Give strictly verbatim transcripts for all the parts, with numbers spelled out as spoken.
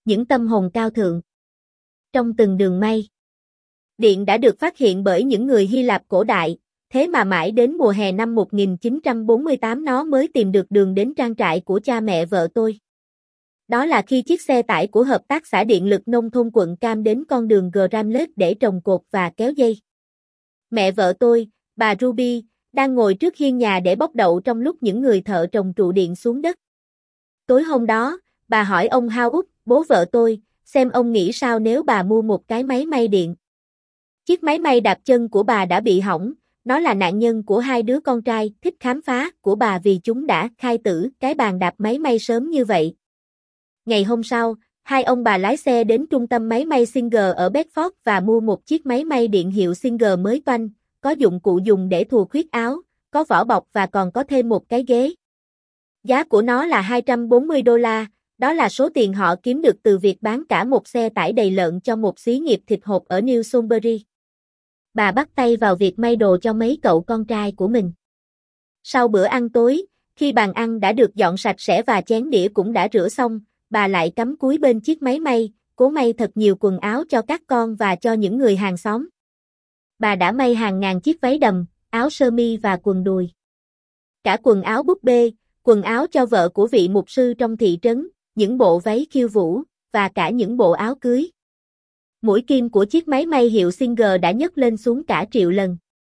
những tâm hồn cao thượng. Trong từng đường may, điện đã được phát hiện bởi những người Hy Lạp cổ đại, thế mà mãi đến mùa hè năm một nghìn chín trăm bốn mươi tám nó mới tìm được đường đến trang trại của cha mẹ vợ tôi. Đó là khi chiếc xe tải của Hợp tác xã Điện lực Nông thôn quận Cam đến con đường Gramlet để trồng cột và kéo dây. Mẹ vợ tôi, bà Ruby, đang ngồi trước hiên nhà để bóc đậu trong lúc những người thợ trồng trụ điện xuống đất. Tối hôm đó, bà hỏi ông Howard, bố vợ tôi, xem ông nghĩ sao nếu bà mua một cái máy may điện. Chiếc máy may đạp chân của bà đã bị hỏng, nó là nạn nhân của hai đứa con trai thích khám phá của bà vì chúng đã khai tử cái bàn đạp máy may sớm như vậy. Ngày hôm sau, hai ông bà lái xe đến trung tâm máy may Singer ở Bedford và mua một chiếc máy may điện hiệu Singer mới toanh, có dụng cụ dùng để thùa khuyết áo, có vỏ bọc và còn có thêm một cái ghế. Giá của nó là hai trăm bốn mươi đô la, đó là số tiền họ kiếm được từ việc bán cả một xe tải đầy lợn cho một xí nghiệp thịt hộp ở New Salisbury. Bà bắt tay vào việc may đồ cho mấy cậu con trai của mình. Sau bữa ăn tối, khi bàn ăn đã được dọn sạch sẽ và chén đĩa cũng đã rửa xong, bà lại cắm cúi bên chiếc máy may, cố may thật nhiều quần áo cho các con và cho những người hàng xóm. Bà đã may hàng ngàn chiếc váy đầm, áo sơ mi và quần đùi. Cả quần áo búp bê, quần áo cho vợ của vị mục sư trong thị trấn, những bộ váy khiêu vũ, và cả những bộ áo cưới. Mũi kim của chiếc máy may hiệu Singer đã nhấc lên xuống cả triệu lần.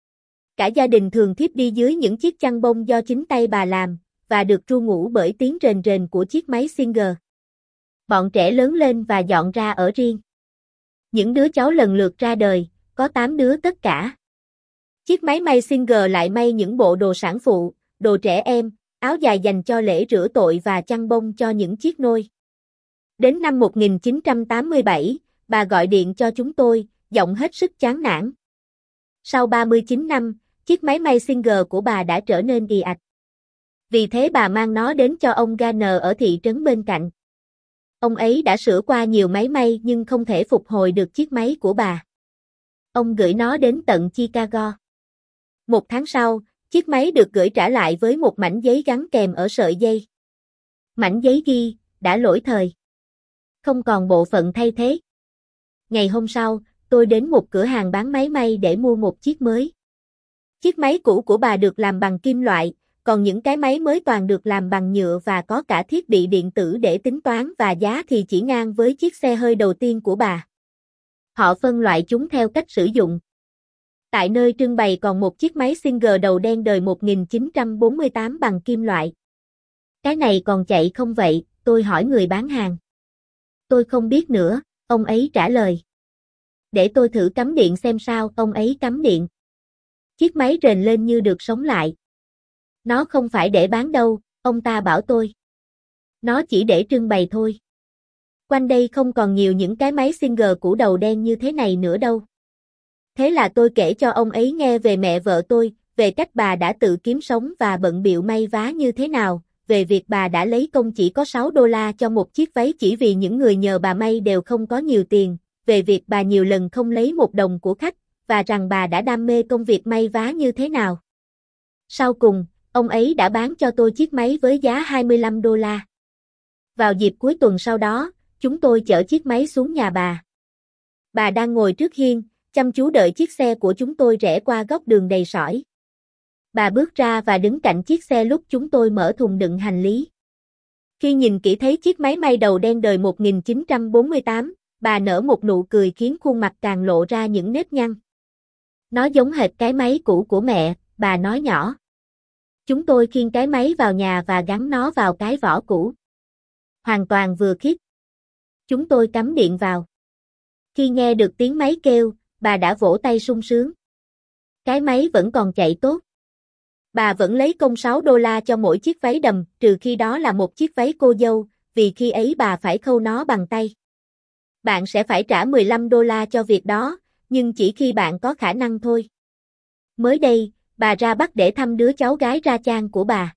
Cả gia đình thường thiếp đi dưới những chiếc chăn bông do chính tay bà làm, và được ru ngủ bởi tiếng rền rền của chiếc máy Singer. Bọn trẻ lớn lên và dọn ra ở riêng. Những đứa cháu lần lượt ra đời, có tám đứa tất cả. Chiếc máy may Singer lại may những bộ đồ sản phụ, đồ trẻ em, áo dài dành cho lễ rửa tội và chăn bông cho những chiếc nôi. Đến năm một nghìn chín trăm tám mươi bảy, bà gọi điện cho chúng tôi, giọng hết sức chán nản. Sau ba mươi chín năm, chiếc máy may Singer của bà đã trở nên ì ạch. Vì thế bà mang nó đến cho ông Garner ở thị trấn bên cạnh. Ông ấy đã sửa qua nhiều máy may nhưng không thể phục hồi được chiếc máy của bà. Ông gửi nó đến tận Chicago. Một tháng sau, chiếc máy được gửi trả lại với một mảnh giấy gắn kèm ở sợi dây. Mảnh giấy ghi, đã lỗi thời. Không còn bộ phận thay thế. Ngày hôm sau, tôi đến một cửa hàng bán máy may để mua một chiếc mới. Chiếc máy cũ của bà được làm bằng kim loại, còn những cái máy mới toàn được làm bằng nhựa và có cả thiết bị điện tử để tính toán và giá thì chỉ ngang với chiếc xe hơi đầu tiên của bà. Họ phân loại chúng theo cách sử dụng. Tại nơi trưng bày còn một chiếc máy Singer đầu đen đời một nghìn chín trăm bốn mươi tám bằng kim loại. Cái này còn chạy không vậy? Tôi hỏi người bán hàng. Tôi không biết nữa, ông ấy trả lời. Để tôi thử cắm điện xem sao, ông ấy cắm điện. Chiếc máy rền lên như được sống lại. Nó không phải để bán đâu, ông ta bảo tôi. Nó chỉ để trưng bày thôi. Quanh đây không còn nhiều những cái máy Singer cũ đầu đen như thế này nữa đâu. Thế là tôi kể cho ông ấy nghe về mẹ vợ tôi, về cách bà đã tự kiếm sống và bận bịu may vá như thế nào, về việc bà đã lấy công chỉ có sáu đô la cho một chiếc váy chỉ vì những người nhờ bà may đều không có nhiều tiền, về việc bà nhiều lần không lấy một đồng của khách, và rằng bà đã đam mê công việc may vá như thế nào. Sau cùng, ông ấy đã bán cho tôi chiếc máy với giá hai mươi lăm đô la. Vào dịp cuối tuần sau đó, chúng tôi chở chiếc máy xuống nhà bà. Bà đang ngồi trước hiên, chăm chú đợi chiếc xe của chúng tôi rẽ qua góc đường đầy sỏi. Bà bước ra và đứng cạnh chiếc xe lúc chúng tôi mở thùng đựng hành lý. Khi nhìn kỹ thấy chiếc máy may đầu đen đời một nghìn chín trăm bốn mươi tám, bà nở một nụ cười khiến khuôn mặt càng lộ ra những nếp nhăn. Nó giống hệt cái máy cũ của mẹ, bà nói nhỏ. Chúng tôi khiêng cái máy vào nhà và gắn nó vào cái vỏ cũ. Hoàn toàn vừa khiết. Chúng tôi cắm điện vào. Khi nghe được tiếng máy kêu, bà đã vỗ tay sung sướng. Cái máy vẫn còn chạy tốt. Bà vẫn lấy công sáu đô la cho mỗi chiếc váy đầm, trừ khi đó là một chiếc váy cô dâu, vì khi ấy bà phải khâu nó bằng tay. Bạn sẽ phải trả mười lăm đô la cho việc đó, nhưng chỉ khi bạn có khả năng thôi. Mới đây, bà ra Bắc để thăm đứa cháu gái Rachan của bà.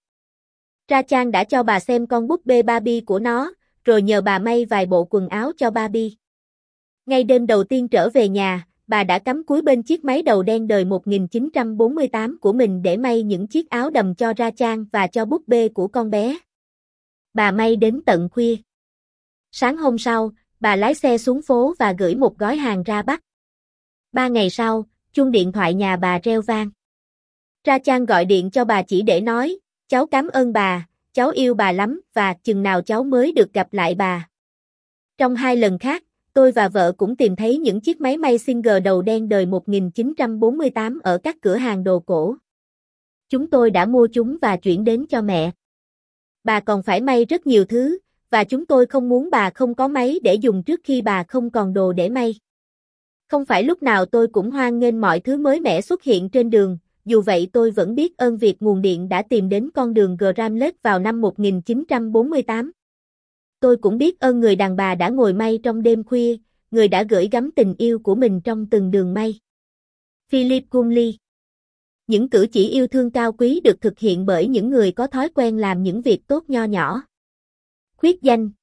Rachan đã cho bà xem con búp bê Barbie của nó, rồi nhờ bà may vài bộ quần áo cho Barbie. Ngay đêm đầu tiên trở về nhà, bà đã cắm cúi bên chiếc máy đầu đen đời một nghìn chín trăm bốn mươi tám của mình để may những chiếc áo đầm cho Rachan và cho búp bê của con bé. Bà may đến tận khuya. Sáng hôm sau, Bà lái xe xuống phố và gửi một gói hàng ra Bắc. Ba ngày sau, chuông điện thoại nhà bà reo vang. Ra Chan gọi điện cho bà chỉ để nói, cháu cảm ơn bà, cháu yêu bà lắm và chừng nào cháu mới được gặp lại bà. Trong hai lần khác, tôi và vợ cũng tìm thấy những chiếc máy may Singer đầu đen đời một nghìn chín trăm bốn mươi tám ở các cửa hàng đồ cổ. Chúng tôi đã mua chúng và chuyển đến cho mẹ. Bà còn phải may rất nhiều thứ, và chúng tôi không muốn bà không có máy để dùng trước khi bà không còn đồ để may. Không phải lúc nào tôi cũng hoan nghênh mọi thứ mới mẻ xuất hiện trên đường, dù vậy tôi vẫn biết ơn việc nguồn điện đã tìm đến con đường Gramlet vào năm một nghìn chín trăm bốn mươi tám. Tôi cũng biết ơn người đàn bà đã ngồi may trong đêm khuya, người đã gửi gắm tình yêu của mình trong từng đường may. Philip Gumley. Những cử chỉ yêu thương cao quý được thực hiện bởi những người có thói quen làm những việc tốt nho nhỏ. Khuyết danh.